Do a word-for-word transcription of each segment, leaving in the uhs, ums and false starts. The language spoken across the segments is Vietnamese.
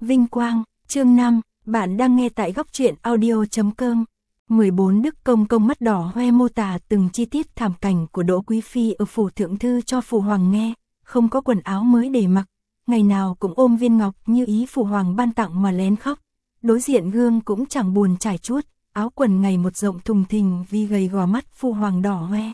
Vinh quang, chương năm, bạn đang nghe tại góc truyện audio chấm com. mười bốn Đức Công Công mắt đỏ hoe mô tả từng chi tiết thảm cảnh của Đỗ Quý Phi ở phủ thượng thư cho Phụ Hoàng nghe, không có quần áo mới để mặc, ngày nào cũng ôm viên ngọc như ý Phụ Hoàng ban tặng mà lén khóc. Đối diện gương cũng chẳng buồn trải chuốt, áo quần ngày một rộng thùng thình vì gầy gò mắt Phụ Hoàng đỏ hoe.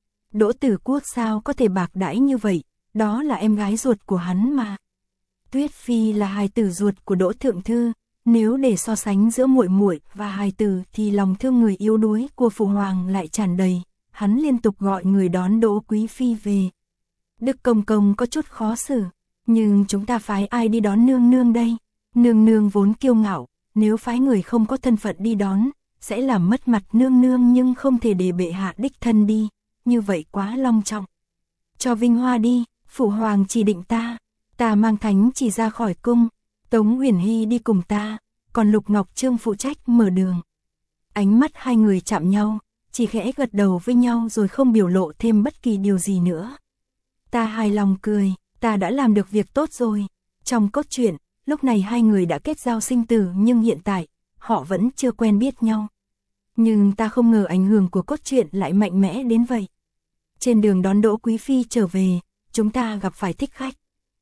Đỗ Tử Quốc sao có thể bạc đãi như vậy, đó là em gái ruột của hắn mà. Tuyết Phi là hài tử ruột của Đỗ Thượng Thư, nếu để so sánh giữa muội muội và hài tử thì lòng thương người yếu đuối của Phụ Hoàng lại tràn đầy, hắn liên tục gọi người đón Đỗ Quý Phi về. Đức Công Công có chút khó xử, nhưng chúng ta phái ai đi đón nương nương đây? Nương nương vốn kiêu ngạo, nếu phái người không có thân phận đi đón, sẽ làm mất mặt nương nương nhưng không thể để bệ hạ đích thân đi, như vậy quá long trọng. Cho Vinh Hoa đi, Phụ Hoàng chỉ định ta. Ta mang thánh chỉ ra khỏi cung, Tống Uyển Hy đi cùng ta, còn Lục Ngọc Trương phụ trách mở đường. Ánh mắt hai người chạm nhau, chỉ khẽ gật đầu với nhau rồi không biểu lộ thêm bất kỳ điều gì nữa. Ta hài lòng cười, ta đã làm được việc tốt rồi. Trong cốt truyện, lúc này hai người đã kết giao sinh tử nhưng hiện tại, họ vẫn chưa quen biết nhau. Nhưng ta không ngờ ảnh hưởng của cốt truyện lại mạnh mẽ đến vậy. Trên đường đón Đỗ Quý Phi trở về, chúng ta gặp phải thích khách.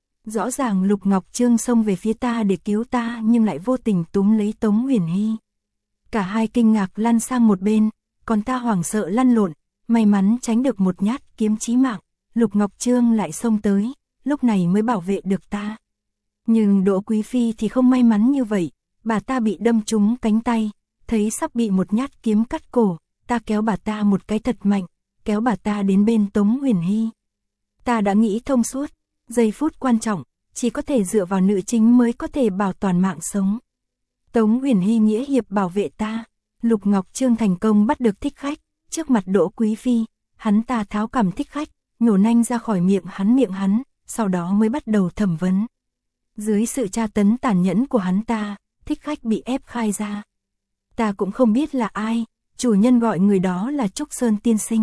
Rõ ràng Lục Ngọc Trương xông về phía ta để cứu ta nhưng lại vô tình túm lấy Tống Uyển Hy. Cả hai kinh ngạc lăn sang một bên, còn ta hoảng sợ lăn lộn, may mắn tránh được một nhát kiếm chí mạng. Lục Ngọc Trương lại xông tới, lúc này mới bảo vệ được ta. Nhưng Đỗ Quý Phi thì không may mắn như vậy, bà ta bị đâm trúng cánh tay, thấy sắp bị một nhát kiếm cắt cổ, ta kéo bà ta một cái thật mạnh, kéo bà ta đến bên Tống Uyển Hy. Ta đã nghĩ thông suốt. Giây phút quan trọng, chỉ có thể dựa vào nữ chính mới có thể bảo toàn mạng sống. Tống Uyển Hy nghĩa hiệp bảo vệ ta, Lục Ngọc Trương thành công bắt được thích khách, trước mặt Đỗ Quý Phi, hắn ta tháo cằm thích khách, nhổ nanh ra khỏi miệng hắn miệng hắn, sau đó mới bắt đầu thẩm vấn. Dưới sự tra tấn tàn nhẫn của hắn ta, thích khách bị ép khai ra. Ta cũng không biết là ai, chủ nhân gọi người đó là Trúc Sơn tiên sinh.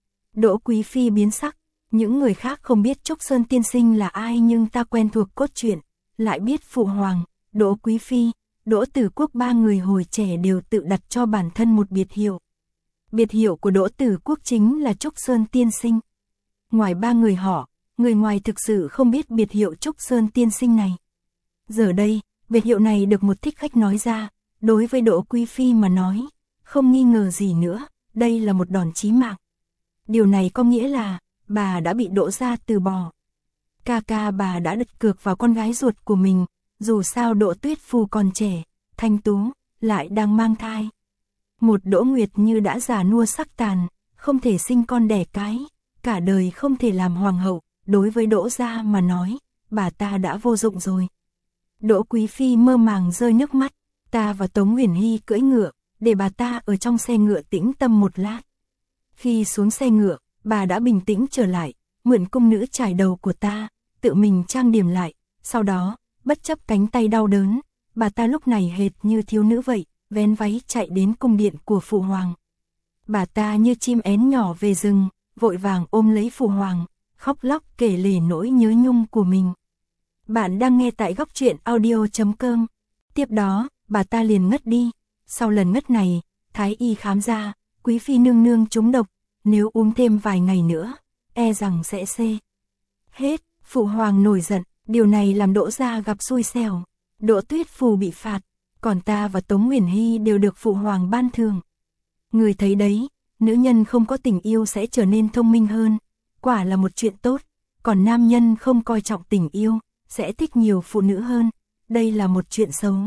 Đỗ Quý Phi biến sắc. Những người khác không biết Trúc Sơn tiên sinh là ai nhưng ta quen thuộc cốt truyện, lại biết Phụ Hoàng, Đỗ Quý Phi, Đỗ Tử Quốc ba người hồi trẻ đều tự đặt cho bản thân một biệt hiệu. Biệt hiệu của Đỗ Tử Quốc chính là Trúc Sơn tiên sinh. Ngoài ba người họ, người ngoài thực sự không biết biệt hiệu Trúc Sơn tiên sinh này. Giờ đây, biệt hiệu này được một thích khách nói ra, đối với Đỗ Quý Phi mà nói, không nghi ngờ gì nữa, đây là một đòn chí mạng. Điều này có nghĩa là bà đã bị Đỗ gia từ bỏ. Ca ca bà đã đặt cược vào con gái ruột của mình, dù sao Đỗ Tuyết Phu còn trẻ, thanh tú, lại đang mang thai. Một Đỗ Nguyệt như đã già nua sắc tàn, không thể sinh con đẻ cái, cả đời không thể làm hoàng hậu, đối với Đỗ gia mà nói, bà ta đã vô dụng rồi. Đỗ Quý Phi mơ màng rơi nước mắt, ta và Tống Uyển Hy cưỡi ngựa, để bà ta ở trong xe ngựa tĩnh tâm một lát. Khi xuống xe ngựa, bà đã bình tĩnh trở lại, mượn cung nữ chải đầu của ta, tự mình trang điểm lại, sau đó, bất chấp cánh tay đau đớn, bà ta lúc này hệt như thiếu nữ vậy, vén váy chạy đến cung điện của Phụ Hoàng. Bà ta như chim én nhỏ về rừng, vội vàng ôm lấy Phụ Hoàng, khóc lóc kể lể nỗi nhớ nhung của mình. Bạn đang nghe tại góc truyện audio chấm com. Tiếp đó, bà ta liền ngất đi, sau lần ngất này, Thái y khám ra, Quý Phi nương nương trúng độc. Nếu uống thêm vài ngày nữa, e rằng sẽ xê. Hết, Phụ Hoàng nổi giận, điều này làm Đỗ gia gặp xui xẻo. Đỗ Tuyết Phu bị phạt, còn ta và Tống Uyển Hy đều được Phụ Hoàng ban thưởng. Người thấy đấy, nữ nhân không có tình yêu sẽ trở nên thông minh hơn, quả là một chuyện tốt. Còn nam nhân không coi trọng tình yêu, sẽ thích nhiều phụ nữ hơn, đây là một chuyện xấu.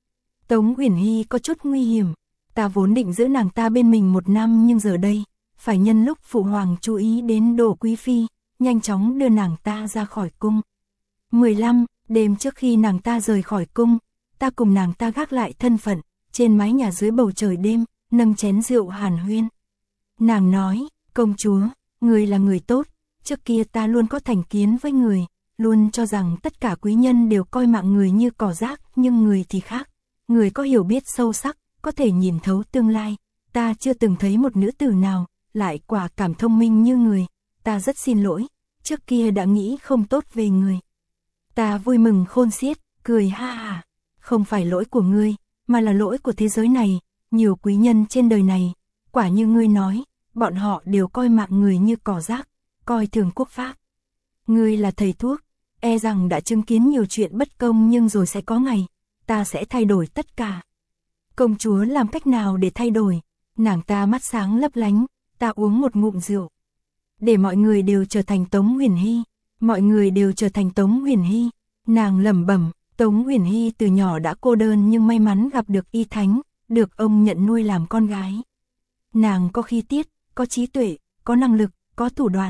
Tống Uyển Hy có chút nguy hiểm, ta vốn định giữ nàng ta bên mình một năm nhưng giờ đây, phải nhân lúc Phụ Hoàng chú ý đến Đỗ Quý Phi, nhanh chóng đưa nàng ta ra khỏi cung. mười lăm, đêm trước khi nàng ta rời khỏi cung, ta cùng nàng ta gác lại thân phận, trên mái nhà dưới bầu trời đêm, nâng chén rượu hàn huyên. Nàng nói, công chúa, người là người tốt, trước kia ta luôn có thành kiến với người, luôn cho rằng tất cả quý nhân đều coi mạng người như cỏ rác, nhưng người thì khác. Người có hiểu biết sâu sắc, có thể nhìn thấu tương lai, ta chưa từng thấy một nữ tử nào lại quả cảm thông minh như người, ta rất xin lỗi, trước kia đã nghĩ không tốt về người. Ta vui mừng khôn xiết, cười ha ha, không phải lỗi của ngươi, mà là lỗi của thế giới này, nhiều quý nhân trên đời này, quả như ngươi nói, bọn họ đều coi mạng người như cỏ rác, coi thường quốc pháp. Ngươi là thầy thuốc, e rằng đã chứng kiến nhiều chuyện bất công nhưng rồi sẽ có ngày, ta sẽ thay đổi tất cả. Công chúa làm cách nào để thay đổi? Nàng ta mắt sáng lấp lánh, ta uống một ngụm rượu. Để mọi người đều trở thành Tống Huyền Hy, mọi người đều trở thành Tống Huyền Hy. Nàng lẩm bẩm, Tống Huyền Hy từ nhỏ đã cô đơn nhưng may mắn gặp được Y Thánh, được ông nhận nuôi làm con gái. Nàng có khí tiết, có trí tuệ, có năng lực, có thủ đoạn.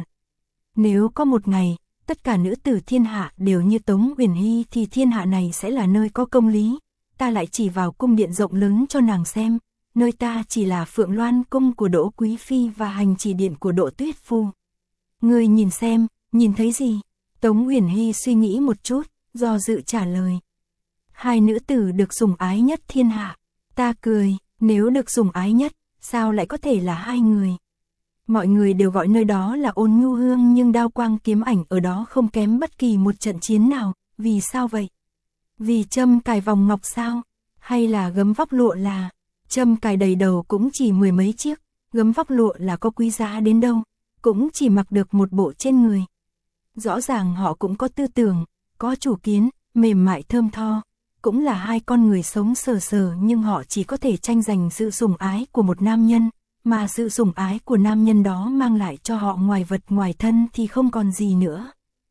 Nếu có một ngày, tất cả nữ tử thiên hạ đều như Tống Huyền Hy thì thiên hạ này sẽ là nơi có công lý. Ta lại chỉ vào cung điện rộng lớn cho nàng xem, nơi ta chỉ là Phượng Loan cung của Đỗ Quý Phi và hành chỉ điện của Đỗ Tuyết Phu. Ngươi nhìn xem, nhìn thấy gì? Tống Huyền Hy suy nghĩ một chút, do dự trả lời. Hai nữ tử được sủng ái nhất thiên hạ. Ta cười, nếu được sủng ái nhất, sao lại có thể là hai người? Mọi người đều gọi nơi đó là Ôn Nhu Hương nhưng đao quang kiếm ảnh ở đó không kém bất kỳ một trận chiến nào, vì sao vậy? Vì châm cài vòng ngọc sao? Hay là gấm vóc lụa là? Châm cài đầy đầu cũng chỉ mười mấy chiếc, gấm vóc lụa là có quý giá đến đâu, cũng chỉ mặc được một bộ trên người. Rõ ràng họ cũng có tư tưởng, có chủ kiến, mềm mại thơm tho, cũng là hai con người sống sờ sờ nhưng họ chỉ có thể tranh giành sự sủng ái của một nam nhân, mà sự sủng ái của nam nhân đó mang lại cho họ ngoài vật ngoài thân thì không còn gì nữa.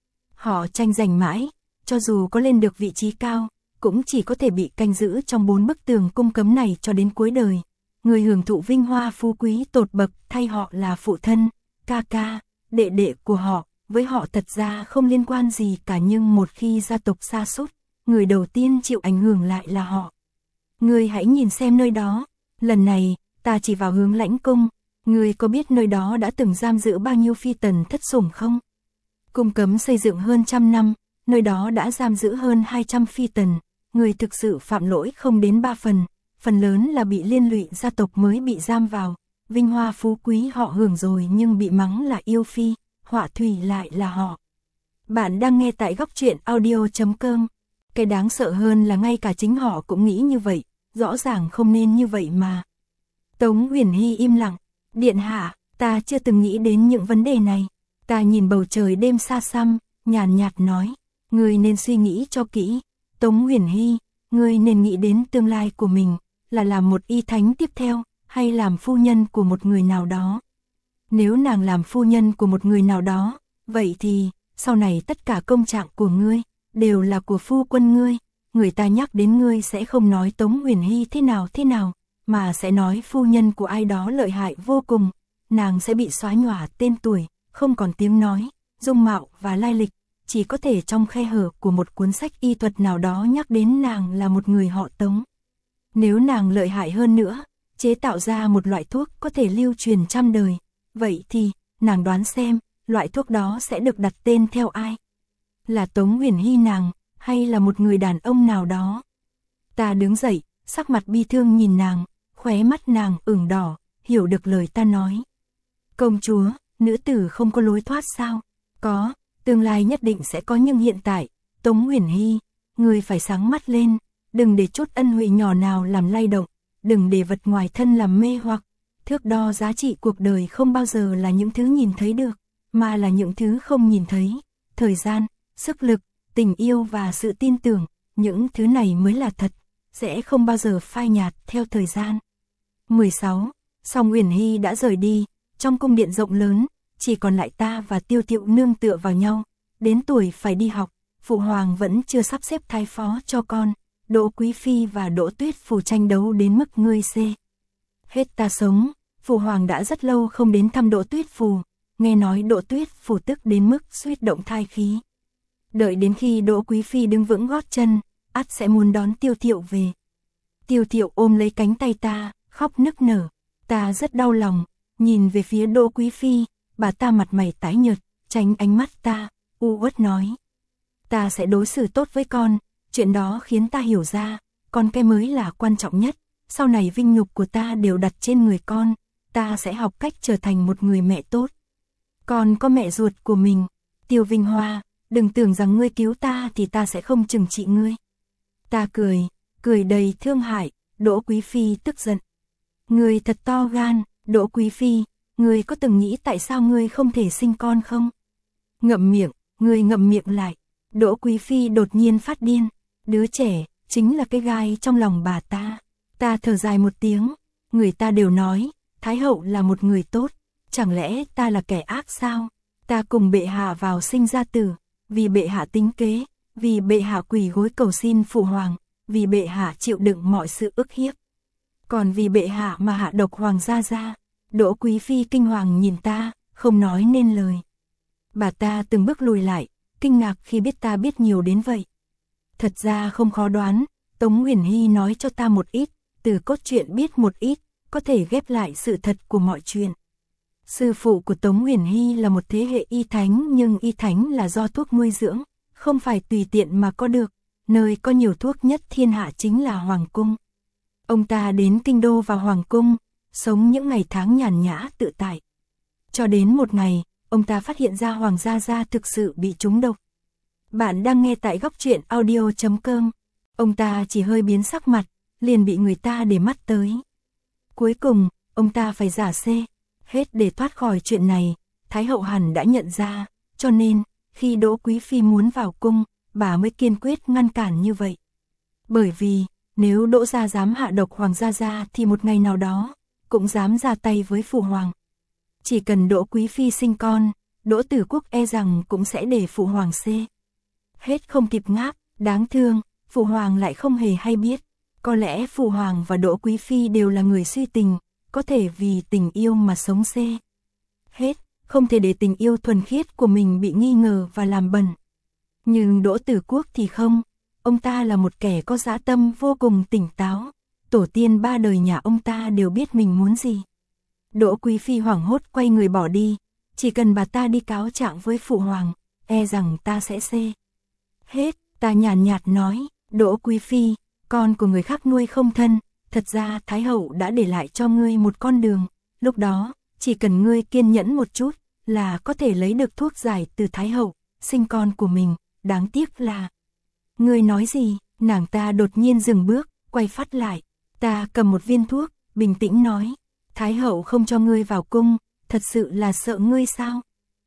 Họ tranh giành mãi, cho dù có lên được vị trí cao, cũng chỉ có thể bị canh giữ trong bốn bức tường cung cấm này cho đến cuối đời. Người hưởng thụ vinh hoa phú quý tột bậc thay họ là phụ thân, ca ca, đệ đệ của họ, với họ thật ra không liên quan gì cả nhưng một khi gia tộc sa sút, người đầu tiên chịu ảnh hưởng lại là họ. Ngươi hãy nhìn xem nơi đó, lần này, ta chỉ vào hướng Lãnh cung, ngươi có biết nơi đó đã từng giam giữ bao nhiêu phi tần thất sủng không? Cung cấm xây dựng hơn trăm năm, nơi đó đã giam giữ hơn hai trăm phi tần, người thực sự phạm lỗi không đến ba phần, phần lớn là bị liên lụy gia tộc mới bị giam vào, vinh hoa phú quý họ hưởng rồi nhưng bị mắng là yêu phi, họa thủy lại là họ. Bạn đang nghe tại góc truyện audio chấm com. Cái đáng sợ hơn là ngay cả chính họ cũng nghĩ như vậy, rõ ràng không nên như vậy mà. Tống Huyền Hy im lặng, điện hạ, ta chưa từng nghĩ đến những vấn đề này. Ta nhìn bầu trời đêm xa xăm, nhàn nhạt nói, ngươi nên suy nghĩ cho kỹ. Tống Huyền Hy, ngươi nên nghĩ đến tương lai của mình, là làm một y thánh tiếp theo, hay làm phu nhân của một người nào đó. Nếu nàng làm phu nhân của một người nào đó, vậy thì, sau này tất cả công trạng của ngươi, đều là của phu quân ngươi. Người ta nhắc đến ngươi sẽ không nói Tống Huyền Hy thế nào thế nào, mà sẽ nói phu nhân của ai đó lợi hại vô cùng. Nàng sẽ bị xóa nhòa tên tuổi, không còn tiếng nói, dung mạo và lai lịch. Chỉ có thể trong khe hở của một cuốn sách y thuật nào đó nhắc đến nàng là một người họ Tống. Nếu nàng lợi hại hơn nữa, chế tạo ra một loại thuốc có thể lưu truyền trăm đời, vậy thì, nàng đoán xem, loại thuốc đó sẽ được đặt tên theo ai? Là Tống Huyền Hy nàng, hay là một người đàn ông nào đó? Ta đứng dậy, sắc mặt bi thương nhìn nàng, khóe mắt nàng ửng đỏ, hiểu được lời ta nói. Công chúa, nữ tử không có lối thoát sao? Có, tương lai nhất định sẽ có nhưng hiện tại, Tống Huyền Hy, ngươi phải sáng mắt lên, đừng để chút ân huệ nhỏ nào làm lay động, đừng để vật ngoài thân làm mê hoặc. Thước đo giá trị cuộc đời không bao giờ là những thứ nhìn thấy được, mà là những thứ không nhìn thấy. Thời gian, sức lực, tình yêu và sự tin tưởng, những thứ này mới là thật, sẽ không bao giờ phai nhạt theo thời gian. mười sáu. Song Huyền Hy đã rời đi, trong cung điện rộng lớn, chỉ còn lại ta và Tiêu Thiệu nương tựa vào nhau. Đến tuổi phải đi học, Phụ Hoàng vẫn chưa sắp xếp thái phó cho con. Đỗ Quý Phi và Đỗ Tuyết Phù tranh đấu đến mức ngươi xê. Hết ta sống, Phụ Hoàng đã rất lâu không đến thăm Đỗ Tuyết Phù, nghe nói Đỗ Tuyết Phù tức đến mức suýt động thai khí. Đợi đến khi Đỗ Quý Phi đứng vững gót chân, ắt sẽ muốn đón Tiêu Thiệu về. Tiêu Thiệu ôm lấy cánh tay ta, khóc nức nở. Ta rất đau lòng, nhìn về phía Đỗ Quý Phi, bà ta mặt mày tái nhợt, tránh ánh mắt ta, u uất nói. Ta sẽ đối xử tốt với con, chuyện đó khiến ta hiểu ra, con cái mới là quan trọng nhất, sau này vinh nhục của ta đều đặt trên người con, ta sẽ học cách trở thành một người mẹ tốt. Con có mẹ ruột của mình, Tiêu Vinh Hoa, đừng tưởng rằng ngươi cứu ta thì ta sẽ không trừng trị ngươi. Ta cười, cười đầy thương hại. Đỗ Quý Phi tức giận. Ngươi thật to gan, Đỗ Quý Phi, ngươi có từng nghĩ tại sao ngươi không thể sinh con không? Ngậm miệng, ngươi ngậm miệng lại. Đỗ Quý Phi đột nhiên phát điên. Đứa trẻ, chính là cái gai trong lòng bà ta. Ta thở dài một tiếng, người ta đều nói, Thái hậu là một người tốt, chẳng lẽ ta là kẻ ác sao? Ta cùng bệ hạ vào sinh ra tử, vì bệ hạ tính kế, vì bệ hạ quỳ gối cầu xin phụ hoàng, vì bệ hạ chịu đựng mọi sự ức hiếp. Còn vì bệ hạ mà hạ độc hoàng gia gia. Đỗ Quý Phi kinh hoàng nhìn ta, không nói nên lời. Bà ta từng bước lùi lại, kinh ngạc khi biết ta biết nhiều đến vậy. Thật ra không khó đoán, Tống Uyển Hy nói cho ta một ít, từ cốt truyện biết một ít, có thể ghép lại sự thật của mọi chuyện. Sư phụ của Tống Uyển Hy là một thế hệ y thánh, nhưng y thánh là do thuốc nuôi dưỡng, không phải tùy tiện mà có được, nơi có nhiều thuốc nhất thiên hạ chính là Hoàng Cung. Ông ta đến kinh đô vào Hoàng Cung, sống những ngày tháng nhàn nhã tự tại. Cho đến một ngày, ông ta phát hiện ra Hoàng gia gia thực sự bị trúng độc. Bạn đang nghe tại góc truyện audio chấm com. Ông ta chỉ hơi biến sắc mặt, liền bị người ta để mắt tới. Cuối cùng, ông ta phải giả xê. Hết để thoát khỏi chuyện này, Thái hậu hẳn đã nhận ra, cho nên, khi Đỗ Quý Phi muốn vào cung, bà mới kiên quyết ngăn cản như vậy. Bởi vì, nếu Đỗ gia dám hạ độc Hoàng gia gia thì một ngày nào đó, cũng dám ra tay với phụ hoàng. Chỉ cần Đỗ Quý Phi sinh con, Đỗ Tử Quốc e rằng cũng sẽ để phụ hoàng xê. Hết không kịp ngáp, đáng thương, phụ hoàng lại không hề hay biết. Có lẽ phụ hoàng và Đỗ Quý Phi đều là người suy tình, có thể vì tình yêu mà sống xê. Hết, không thể để tình yêu thuần khiết của mình bị nghi ngờ và làm bẩn. Nhưng Đỗ Tử Quốc thì không, ông ta là một kẻ có dã tâm vô cùng tỉnh táo. Tổ tiên ba đời nhà ông ta đều biết mình muốn gì. Đỗ Quý Phi hoảng hốt quay người bỏ đi, chỉ cần bà ta đi cáo trạng với phụ hoàng, e rằng ta sẽ xê. Hết, ta nhàn nhạt nói, Đỗ Quý Phi, con của người khác nuôi không thân, thật ra Thái hậu đã để lại cho ngươi một con đường, lúc đó, chỉ cần ngươi kiên nhẫn một chút, là có thể lấy được thuốc giải từ Thái hậu, sinh con của mình, đáng tiếc là... Ngươi nói gì? Nàng ta đột nhiên dừng bước, quay phát lại, ta cầm một viên thuốc, bình tĩnh nói, Thái hậu không cho ngươi vào cung, thật sự là sợ ngươi sao?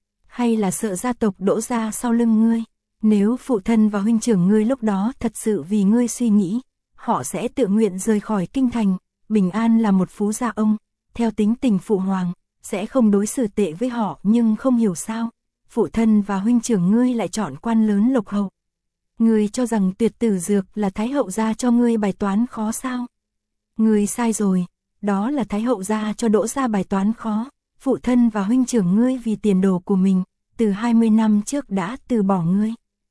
Hay là sợ gia tộc Đỗ gia sau lưng ngươi? Nếu phụ thân và huynh trưởng ngươi lúc đó thật sự vì ngươi suy nghĩ, họ sẽ tự nguyện rời khỏi kinh thành, bình an là một phú gia ông, theo tính tình phụ hoàng, sẽ không đối xử tệ với họ, nhưng không hiểu sao, phụ thân và huynh trưởng ngươi lại chọn quan lớn lộc hậu. Ngươi cho rằng tuyệt tử dược là Thái hậu gia cho ngươi bài toán khó sao? Ngươi sai rồi, đó là Thái hậu gia cho Đỗ gia bài toán khó, phụ thân và huynh trưởng ngươi vì tiền đồ của mình, từ hai mươi năm trước đã từ bỏ ngươi.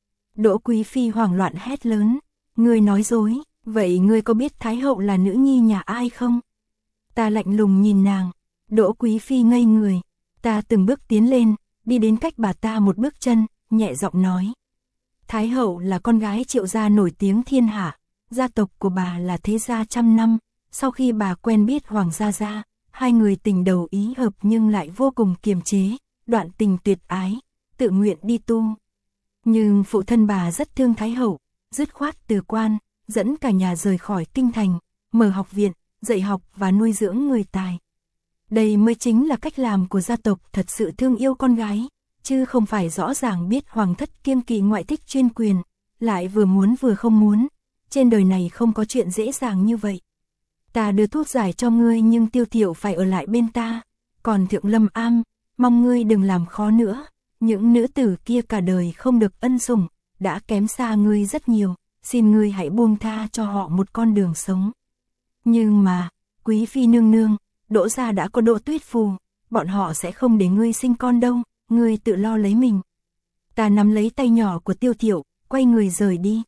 Đỗ Quý Phi hoảng loạn hét lớn, ngươi nói dối, vậy ngươi có biết Thái hậu là nữ nhi nhà ai không? Ta lạnh lùng nhìn nàng, Đỗ Quý Phi ngây người, ta từng bước tiến lên, đi đến cách bà ta một bước chân, nhẹ giọng nói. Thái hậu là con gái Triệu gia nổi tiếng thiên hạ, gia tộc của bà là thế gia trăm năm, sau khi bà quen biết Hoàng gia gia, hai người tình đầu ý hợp nhưng lại vô cùng kiềm chế, đoạn tình tuyệt ái, tự nguyện đi tu. Nhưng phụ thân bà rất thương Thái hậu, dứt khoát từ quan, dẫn cả nhà rời khỏi kinh thành, mở học viện, dạy học và nuôi dưỡng người tài. Đây mới chính là cách làm của gia tộc thật sự thương yêu con gái, chứ không phải rõ ràng biết hoàng thất kiêng kỵ ngoại thích chuyên quyền, lại vừa muốn vừa không muốn. Trên đời này không có chuyện dễ dàng như vậy. Ta đưa thuốc giải cho ngươi nhưng Tiêu Thiệu phải ở lại bên ta, còn Thượng Lâm Am, mong ngươi đừng làm khó nữa. Những nữ tử kia cả đời không được ân sủng, đã kém xa ngươi rất nhiều, xin ngươi hãy buông tha cho họ một con đường sống. Nhưng mà, Quý Phi nương nương, Đỗ gia đã có Đỗ Tuyết phù, bọn họ sẽ không để ngươi sinh con đâu, ngươi tự lo lấy mình. Ta nắm lấy tay nhỏ của Tiêu Thiệu, quay người rời đi.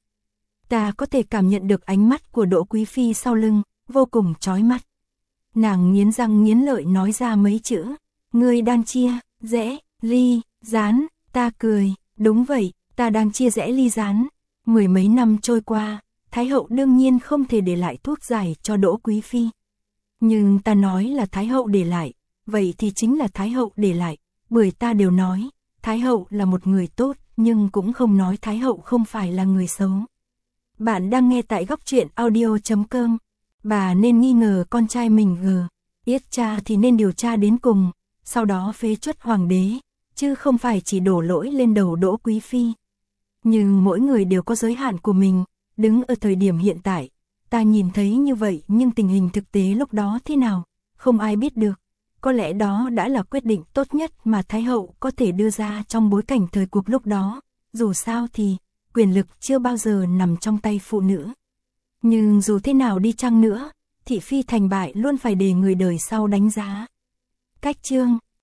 Ta có thể cảm nhận được ánh mắt của Đỗ Quý Phi sau lưng, vô cùng chói mắt. Nàng nghiến răng nghiến lợi nói ra mấy chữ, ngươi đang chia, rẽ, ly, gián, ta cười, đúng vậy, ta đang chia rẽ ly gián. Mười mấy năm trôi qua, Thái hậu đương nhiên không thể để lại thuốc giải cho Đỗ Quý Phi. Nhưng ta nói là Thái hậu để lại, vậy thì chính là Thái hậu để lại, bởi ta đều nói, Thái hậu là một người tốt, nhưng cũng không nói Thái hậu không phải là người xấu. Bạn đang nghe tại góc truyện audio chấm com. Bà nên nghi ngờ con trai mình gờ. Yết cha thì nên điều tra đến cùng, sau đó phế truất hoàng đế, chứ không phải chỉ đổ lỗi lên đầu Đỗ Quý Phi. Nhưng mỗi người đều có giới hạn của mình, đứng ở thời điểm hiện tại, ta nhìn thấy như vậy nhưng tình hình thực tế lúc đó thế nào, không ai biết được. Có lẽ đó đã là quyết định tốt nhất mà Thái hậu có thể đưa ra trong bối cảnh thời cuộc lúc đó, dù sao thì quyền lực chưa bao giờ nằm trong tay phụ nữ. Nhưng dù thế nào đi chăng nữa, thị phi thành bại luôn phải để người đời sau đánh giá. Cách chương,